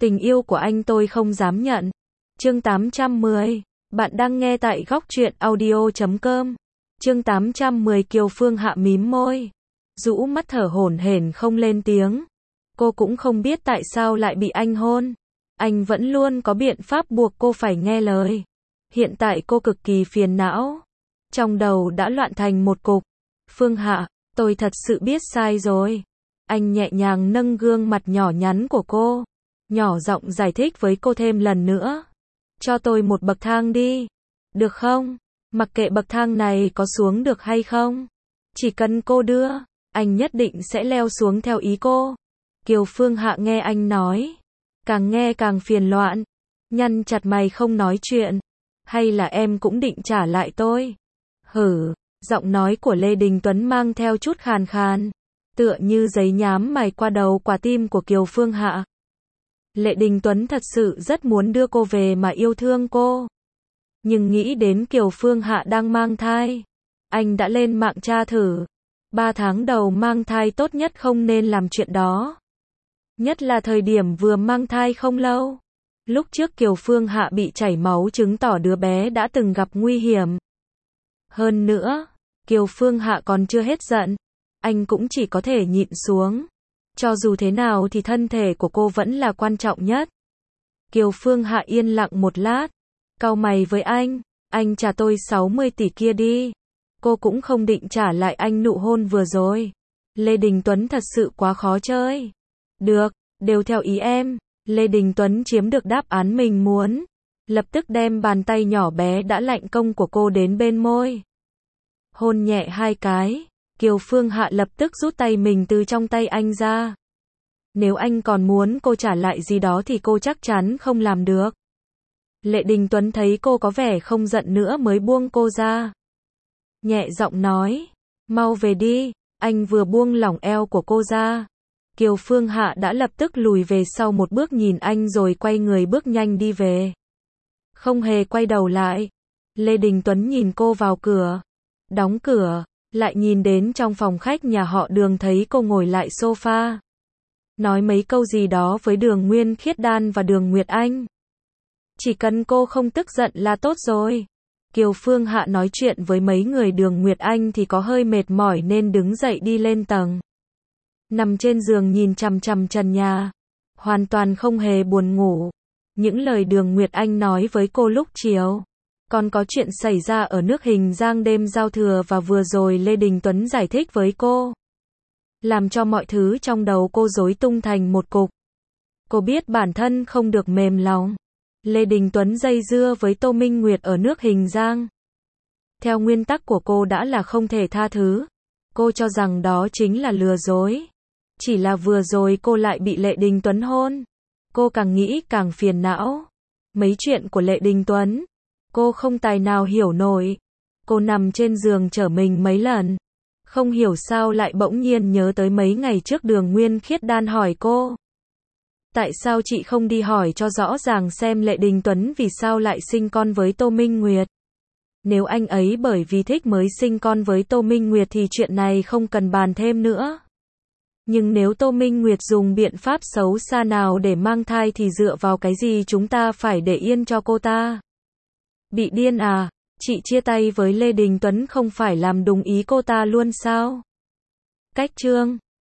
Tình yêu của anh tôi không dám nhận. Chương 810. Bạn đang nghe tại góc truyện audio.com. Chương 810 Kiều Phương Hạ mím môi, rũ mắt thở hổn hển không lên tiếng. Cô cũng không biết tại sao lại bị anh hôn. Anh vẫn luôn có biện pháp buộc cô phải nghe lời. Hiện tại cô cực kỳ phiền não. Trong đầu đã loạn thành một cục. Phương Hạ, tôi thật sự biết sai rồi. Anh nhẹ nhàng nâng gương mặt nhỏ nhắn của cô, nhỏ giọng giải thích với cô thêm lần nữa. Cho tôi một bậc thang đi. Được không? Mặc kệ bậc thang này có xuống được hay không. Chỉ cần cô đưa, anh nhất định sẽ leo xuống theo ý cô. Kiều Phương Hạ nghe anh nói, càng nghe càng phiền loạn. Nhăn chặt mày không nói chuyện. Hay là em cũng định trả lại tôi? Hử, giọng nói của Lê Đình Tuấn mang theo chút khàn khàn, tựa như giấy nhám mài qua đầu quả tim của Kiều Phương Hạ. Lê Đình Tuấn thật sự rất muốn đưa cô về mà yêu thương cô. Nhưng nghĩ đến Kiều Phương Hạ đang mang thai, anh đã lên mạng tra thử. 3 tháng đầu mang thai tốt nhất không nên làm chuyện đó. Nhất là thời điểm vừa mang thai không lâu. Lúc trước Kiều Phương Hạ bị chảy máu chứng tỏ đứa bé đã từng gặp nguy hiểm. Hơn nữa, Kiều Phương Hạ còn chưa hết giận. Anh cũng chỉ có thể nhịn xuống. Cho dù thế nào thì thân thể của cô vẫn là quan trọng nhất. Kiều Phương Hạ yên lặng một lát, cau mày với anh trả tôi 60 tỷ kia đi. Cô cũng không định trả lại anh nụ hôn vừa rồi. Lê Đình Tuấn thật sự quá khó chơi. Được, đều theo ý em. Lê Đình Tuấn chiếm được đáp án mình muốn. Lập tức đem bàn tay nhỏ bé đã lạnh công của cô đến bên môi. Hôn nhẹ 2 cái. Kiều Phương Hạ lập tức rút tay mình từ trong tay anh ra. Nếu anh còn muốn cô trả lại gì đó thì cô chắc chắn không làm được. Lê Đình Tuấn thấy cô có vẻ không giận nữa mới buông cô ra. Nhẹ giọng nói, mau về đi. Anh vừa buông lỏng eo của cô ra, Kiều Phương Hạ đã lập tức lùi về sau một bước nhìn anh rồi quay người bước nhanh đi về. Không hề quay đầu lại. Lê Đình Tuấn nhìn cô vào cửa, đóng cửa, lại nhìn đến trong phòng khách nhà họ Đường thấy cô ngồi lại sofa. Nói mấy câu gì đó với Đường Nguyên Khiết Đan và Đường Nguyệt Anh. Chỉ cần cô không tức giận là tốt rồi. Kiều Phương Hạ nói chuyện với mấy người Đường Nguyệt Anh thì có hơi mệt mỏi nên đứng dậy đi lên tầng. Nằm trên giường nhìn chằm chằm trần nhà, hoàn toàn không hề buồn ngủ. Những lời Đường Nguyệt Anh nói với cô lúc chiều, còn có chuyện xảy ra ở nước Hình Giang đêm giao thừa và vừa rồi Lê Đình Tuấn giải thích với cô, làm cho mọi thứ trong đầu cô rối tung thành một cục. Cô biết bản thân không được mềm lòng. Lê Đình Tuấn dây dưa với Tô Minh Nguyệt ở nước Hình Giang. Theo nguyên tắc của cô đã là không thể tha thứ. Cô cho rằng đó chính là lừa dối. Chỉ là vừa rồi cô lại bị Lê Đình Tuấn hôn. Cô càng nghĩ càng phiền não. Mấy chuyện của Lê Đình Tuấn, cô không tài nào hiểu nổi. Cô nằm trên giường trở mình mấy lần. Không hiểu sao lại bỗng nhiên nhớ tới mấy ngày trước Đường Nguyên Khiết Đan hỏi cô. Tại sao chị không đi hỏi cho rõ ràng xem Lê Đình Tuấn vì sao lại sinh con với Tô Minh Nguyệt? Nếu anh ấy bởi vì thích mới sinh con với Tô Minh Nguyệt thì chuyện này không cần bàn thêm nữa. Nhưng nếu Tô Minh Nguyệt dùng biện pháp xấu xa nào để mang thai thì dựa vào cái gì chúng ta phải để yên cho cô ta? Bị điên à? Chị chia tay với Lê Đình Tuấn không phải làm đúng ý cô ta luôn sao? Cách chương